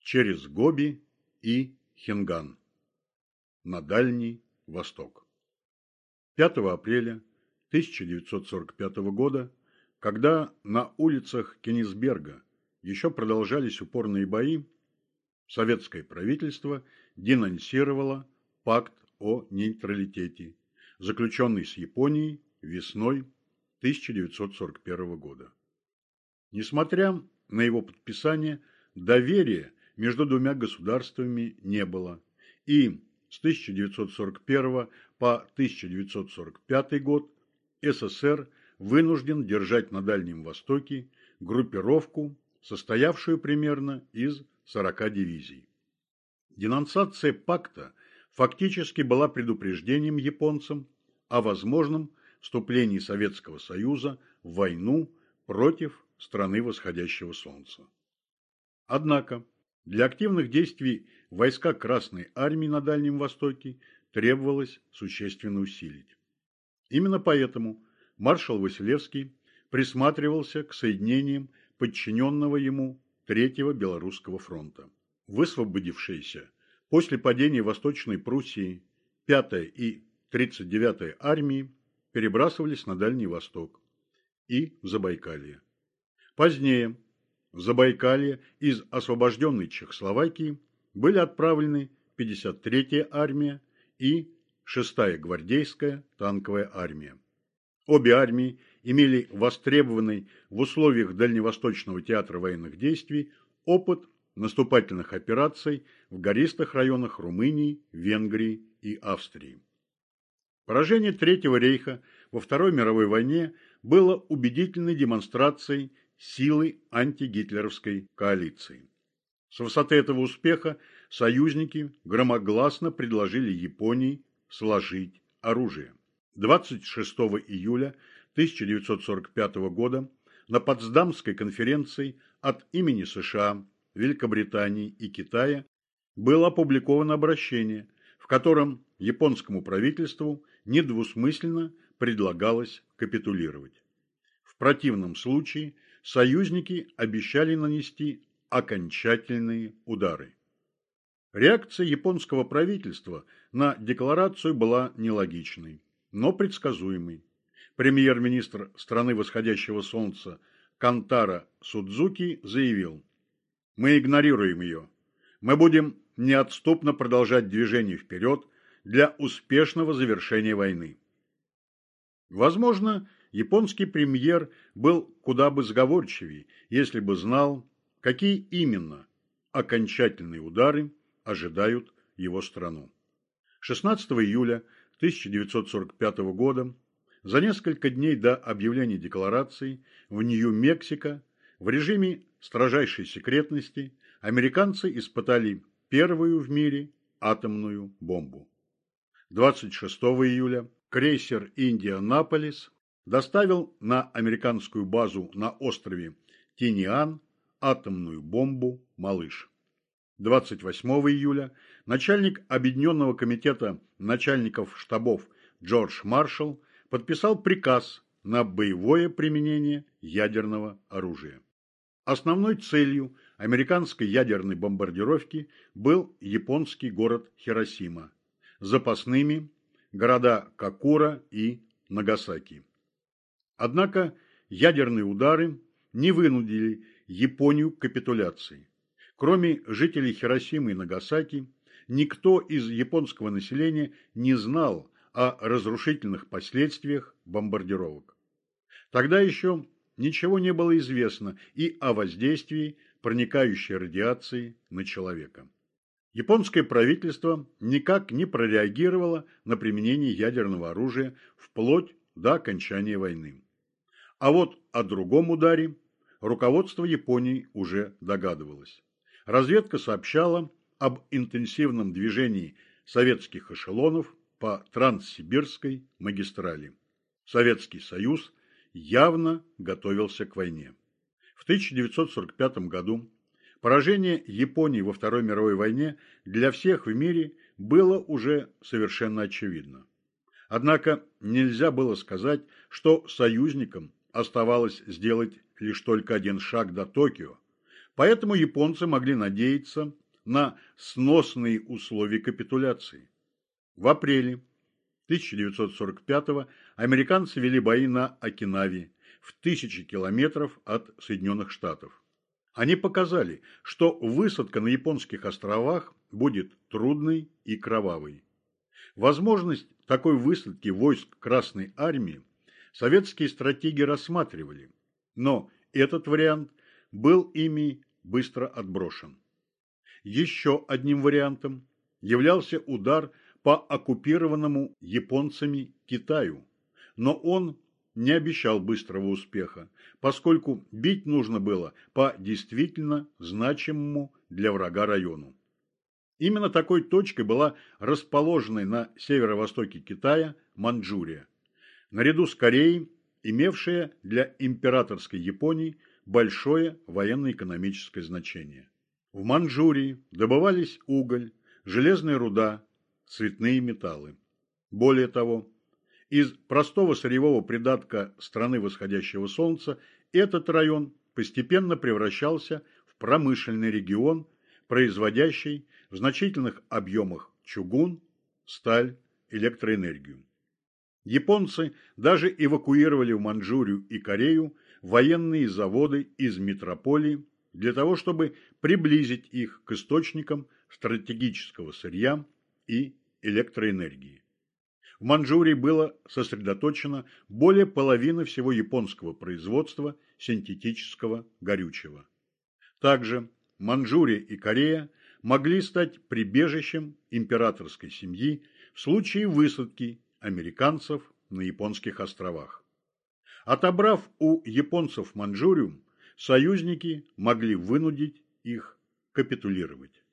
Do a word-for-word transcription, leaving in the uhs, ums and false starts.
через Гоби и Хинган на Дальний Восток. пятого апреля тысяча девятьсот сорок пятого года, когда на улицах Кенигсберга еще продолжались упорные бои, советское правительство денонсировало пакт о нейтралитете, заключенный с Японией весной тысяча девятьсот сорок первого года. Несмотря на его подписание, доверия между двумя государствами не было, и с тысяча девятьсот сорок первого по тысяча девятьсот сорок пятый год СССР вынужден держать на Дальнем Востоке группировку, состоявшую примерно из сорока дивизий. Денонсация пакта фактически была предупреждением японцам о возможном вступлении Советского Союза в войну против страны восходящего солнца. Однако для активных действий войска Красной Армии на Дальнем Востоке требовалось существенно усилить. Именно поэтому маршал Василевский присматривался к соединениям подчиненного ему Третьего Белорусского фронта. Высвободившиеся после падения Восточной Пруссии пятая и тридцать девятая армии перебрасывались на Дальний Восток и в Забайкалье. Позднее в Забайкалье из освобожденной Чехословакии были отправлены пятьдесят третья армия и шестая гвардейская танковая армия. Обе армии имели востребованный в условиях Дальневосточного театра военных действий опыт наступательных операций в гористых районах Румынии, Венгрии и Австрии. Поражение Третьего рейха во Второй мировой войне было убедительной демонстрацией силы антигитлеровской коалиции. С высоты этого успеха союзники громогласно предложили Японии сложить оружие. двадцать шестого июля тысяча девятьсот сорок пятого года на Потсдамской конференции от имени США, Великобритании и Китая было опубликовано обращение, в котором японскому правительству недвусмысленно предлагалось капитулировать. В противном случае союзники обещали нанести окончательные удары. Реакция японского правительства на декларацию была нелогичной, но предсказуемой. Премьер-министр страны восходящего солнца Кантара Судзуки заявил: «Мы игнорируем ее. Мы будем неотступно продолжать движение вперед для успешного завершения войны». Возможно, японский премьер был куда бы сговорчивее, если бы знал, какие именно окончательные удары ожидают его страну. шестнадцатого июля тысяча девятьсот сорок пятого года, за несколько дней до объявления декларации, в Нью-Мексико в режиме строжайшей секретности американцы испытали первую в мире атомную бомбу. двадцать шестого июля крейсер «Индианаполис» доставил на американскую базу на острове Тиниан атомную бомбу «Малыш». двадцать восьмого июля начальник Объединенного комитета начальников штабов Джордж Маршалл подписал приказ на боевое применение ядерного оружия. Основной целью американской ядерной бомбардировки был японский город Хиросима, запасными города Кокура и Нагасаки. Однако ядерные удары не вынудили Японию к капитуляции. Кроме жителей Хиросимы и Нагасаки, никто из японского населения не знал о разрушительных последствиях бомбардировок. Тогда еще ничего не было известно и о воздействии проникающей радиации на человека. Японское правительство никак не прореагировало на применение ядерного оружия вплоть до окончания войны. А вот о другом ударе руководство Японии уже догадывалось. Разведка сообщала об интенсивном движении советских эшелонов по Транссибирской магистрали. Советский Союз явно готовился к войне. В тысяча девятьсот сорок пятом году поражение Японии во Второй мировой войне для всех в мире было уже совершенно очевидно. Однако нельзя было сказать, что союзникам оставалось сделать лишь только один шаг до Токио, Поэтому японцы могли надеяться на сносные условия капитуляции. В апреле тысяча девятьсот сорок пятого американцы вели бои на Окинаве в тысячи километров от Соединенных Штатов. Они показали, что высадка на японских островах будет трудной и кровавой. Возможность такой высадки войск Красной Армии советские стратеги рассматривали, но этот вариант был ими быстро отброшен. Еще одним вариантом являлся удар по оккупированному японцами Китаю, но он не обещал быстрого успеха, поскольку бить нужно было по действительно значимому для врага району. Именно такой точкой была расположенная на северо-востоке Китая Манчжурия, наряду с Кореей, имевшая для императорской Японии большое военно-экономическое значение. В Манчжурии добывались уголь, железная руда, цветные металлы. Более того, из простого сырьевого придатка страны восходящего солнца этот район постепенно превращался в промышленный регион, производящий в значительных объемах чугун, сталь, электроэнергию. Японцы даже эвакуировали в Манчжурию и Корею военные заводы из метрополии для того, чтобы приблизить их к источникам стратегического сырья и электроэнергии. В Манчжурии было сосредоточено более половины всего японского производства синтетического горючего. Также Манчжурия и Корея могли стать прибежищем императорской семьи в случае высадки американцев на японских островах. Отобрав у японцев Манчжурию, союзники могли вынудить их капитулировать.